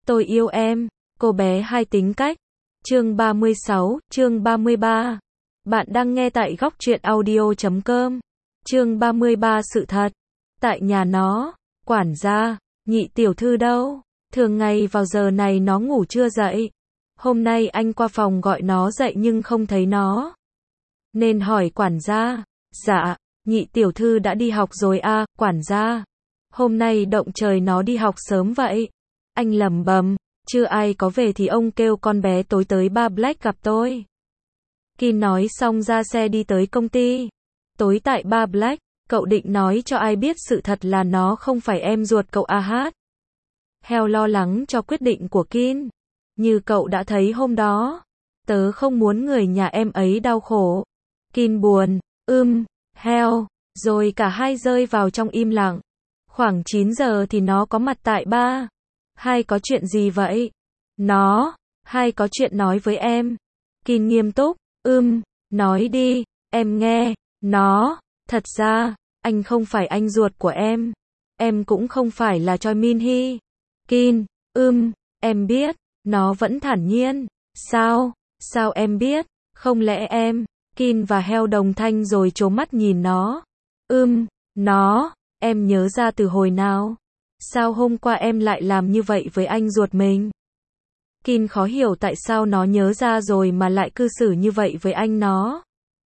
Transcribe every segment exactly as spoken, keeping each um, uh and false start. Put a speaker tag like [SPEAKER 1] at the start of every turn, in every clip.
[SPEAKER 1] Tôi yêu em, cô bé hai tính cách. Chương ba mươi sáu, chương ba mươi ba. Bạn đang nghe tại góc truyện audio chấm com. Chương ba mươi ba sự thật. Tại nhà nó, quản gia, nhị tiểu thư đâu? Thường ngày vào giờ này nó ngủ chưa dậy. Hôm nay anh qua phòng gọi nó dậy nhưng không thấy nó. Nên hỏi quản gia. Dạ, nhị tiểu thư đã đi học rồi à, quản gia. Hôm nay động trời nó đi học sớm vậy. Anh lẩm bẩm, chưa ai có về thì ông kêu con bé tối tới Bar Black gặp tôi. Kin nói xong ra xe đi tới công ty. Tối tại Bar Black, cậu định nói cho ai biết sự thật là nó không phải em ruột cậu a hát. Heo lo lắng cho quyết định của Kin. Như cậu đã thấy hôm đó, tớ không muốn người nhà em ấy đau khổ. Kin buồn, ưm, Heo, rồi cả hai rơi vào trong im lặng. Khoảng chín giờ thì nó có mặt tại bar. Hai có chuyện gì vậy? Nó, hai có chuyện nói với em. Kin nghiêm túc, ưm, nói đi, em nghe. Nó, thật ra, anh không phải anh ruột của em. Em cũng không phải là Choi Min Hee. Kin, ưm, em biết. Nó vẫn thản nhiên. Sao? Sao em biết? Không lẽ em? Kin và Heo đồng thanh rồi trố mắt nhìn nó. Ưm, nó, em nhớ ra từ hồi nào? Sao hôm qua em lại làm như vậy với anh ruột mình? Kin khó hiểu tại sao nó nhớ ra rồi mà lại cư xử như vậy với anh nó.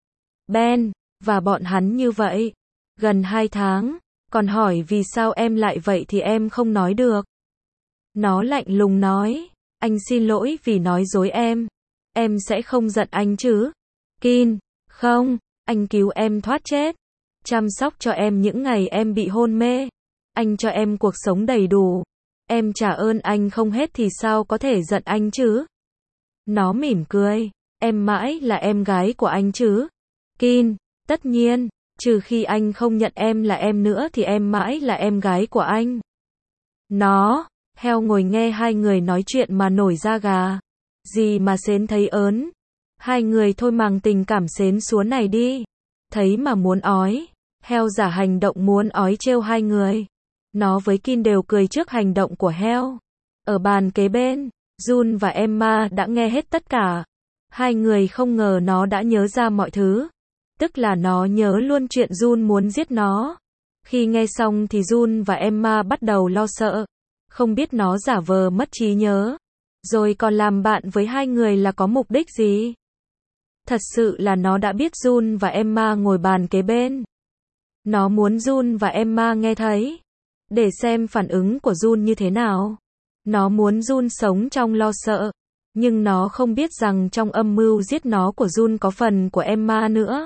[SPEAKER 1] Ben, và bọn hắn như vậy. Gần hai tháng, còn hỏi vì sao em lại vậy thì em không nói được. Nó lạnh lùng nói, anh xin lỗi vì nói dối em. Em sẽ không giận anh chứ? Kin, không, anh cứu em thoát chết. Chăm sóc cho em những ngày em bị hôn mê. Anh cho em cuộc sống đầy đủ. Em trả ơn anh không hết thì sao có thể giận anh chứ? Nó mỉm cười. Em mãi là em gái của anh chứ? Kin, tất nhiên, trừ khi anh không nhận em là em nữa thì em mãi là em gái của anh. Nó, Heo ngồi nghe hai người nói chuyện mà nổi da gà. Gì mà xến thấy ớn. Hai người thôi màng tình cảm xến xúa này đi. Thấy mà muốn ói. Heo giả hành động muốn ói trêu hai người. Nó với Kin đều cười trước hành động của Heo. Ở bàn kế bên, Jun và Emma đã nghe hết tất cả. Hai người không ngờ nó đã nhớ ra mọi thứ. Tức là nó nhớ luôn chuyện Jun muốn giết nó. Khi nghe xong thì Jun và Emma bắt đầu lo sợ. Không biết nó giả vờ mất trí nhớ. Rồi còn làm bạn với hai người là có mục đích gì? Thật sự là nó đã biết Jun và Emma ngồi bàn kế bên. Nó muốn Jun và Emma nghe thấy. Để xem phản ứng của Jun như thế nào. Nó muốn Jun sống trong lo sợ. Nhưng nó không biết rằng trong âm mưu giết nó của Jun có phần của Emma nữa.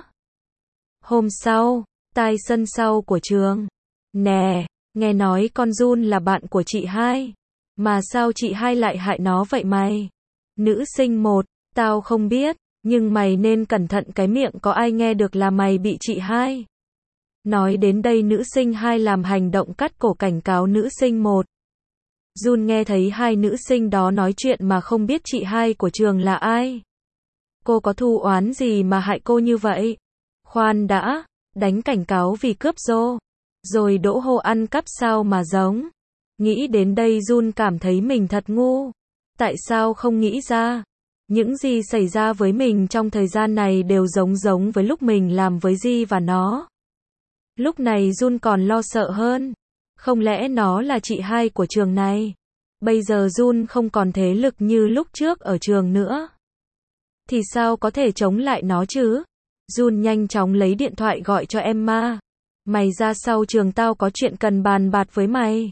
[SPEAKER 1] Hôm sau, tại sân sau của trường. Nè, nghe nói con Jun là bạn của chị hai. Mà sao chị hai lại hại nó vậy mày? Nữ sinh một, tao không biết. Nhưng mày nên cẩn thận cái miệng có ai nghe được là mày bị chị hai. Nói đến đây nữ sinh hai làm hành động cắt cổ cảnh cáo nữ sinh một. Jun nghe thấy hai nữ sinh đó nói chuyện mà không biết chị hai của trường là ai. Cô có thù oán gì mà hại cô như vậy? Khoan đã, đánh cảnh cáo vì cướp rô. Rồi đỗ hô ăn cắp sao mà giống. Nghĩ đến đây Jun cảm thấy mình thật ngu. Tại sao không nghĩ ra? Những gì xảy ra với mình trong thời gian này đều giống giống với lúc mình làm với Di và nó. Lúc này Jun còn lo sợ hơn. Không lẽ nó là chị hai của trường này? Bây giờ Jun không còn thế lực như lúc trước ở trường nữa. Thì sao có thể chống lại nó chứ? Jun nhanh chóng lấy điện thoại gọi cho Emma. Mày ra sau trường tao có chuyện cần bàn bạc với mày.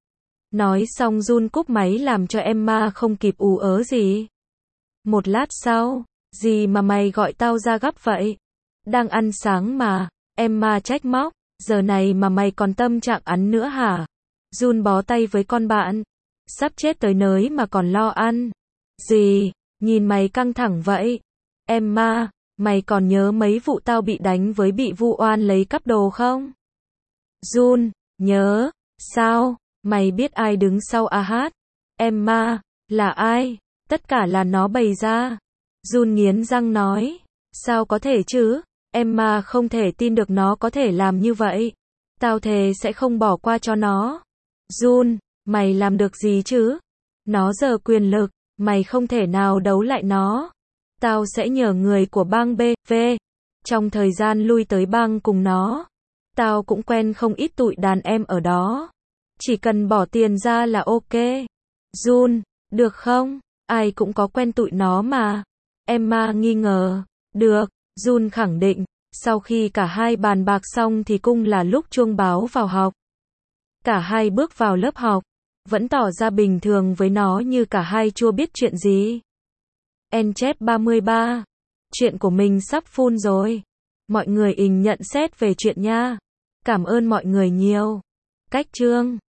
[SPEAKER 1] Nói xong Jun cúp máy làm cho Emma không kịp ú ớ gì. Một lát sau, gì mà mày gọi tao ra gấp vậy? Đang ăn sáng mà. Emma trách móc, giờ này mà mày còn tâm trạng ăn nữa hả? Jun bó tay với con bạn. Sắp chết tới nơi mà còn lo ăn. Gì? Nhìn mày căng thẳng vậy. Emma, mày còn nhớ mấy vụ tao bị đánh với bị vu oan lấy cắp đồ không? Jun, nhớ. Sao? Mày biết ai đứng sau a hát? Emma, là ai? Tất cả là nó bày ra. Jun nghiến răng nói. Sao có thể chứ? Emma không thể tin được nó có thể làm như vậy. Tao thề sẽ không bỏ qua cho nó. Jun, mày làm được gì chứ? Nó giờ quyền lực, mày không thể nào đấu lại nó. Tao sẽ nhờ người của bang bê vê. Trong thời gian lui tới bang cùng nó, tao cũng quen không ít tụi đàn em ở đó. Chỉ cần bỏ tiền ra là ok. Jun, được không? Ai cũng có quen tụi nó mà. Emma nghi ngờ. Được, Jun khẳng định. Sau khi cả hai bàn bạc xong thì cũng là lúc chuông báo vào học. Cả hai bước vào lớp học, vẫn tỏ ra bình thường với nó như cả hai chưa biết chuyện gì. En chép ba mươi ba. Chuyện của mình sắp full rồi. Mọi người ình nhận xét về chuyện nha. Cảm ơn mọi người nhiều. Cách chương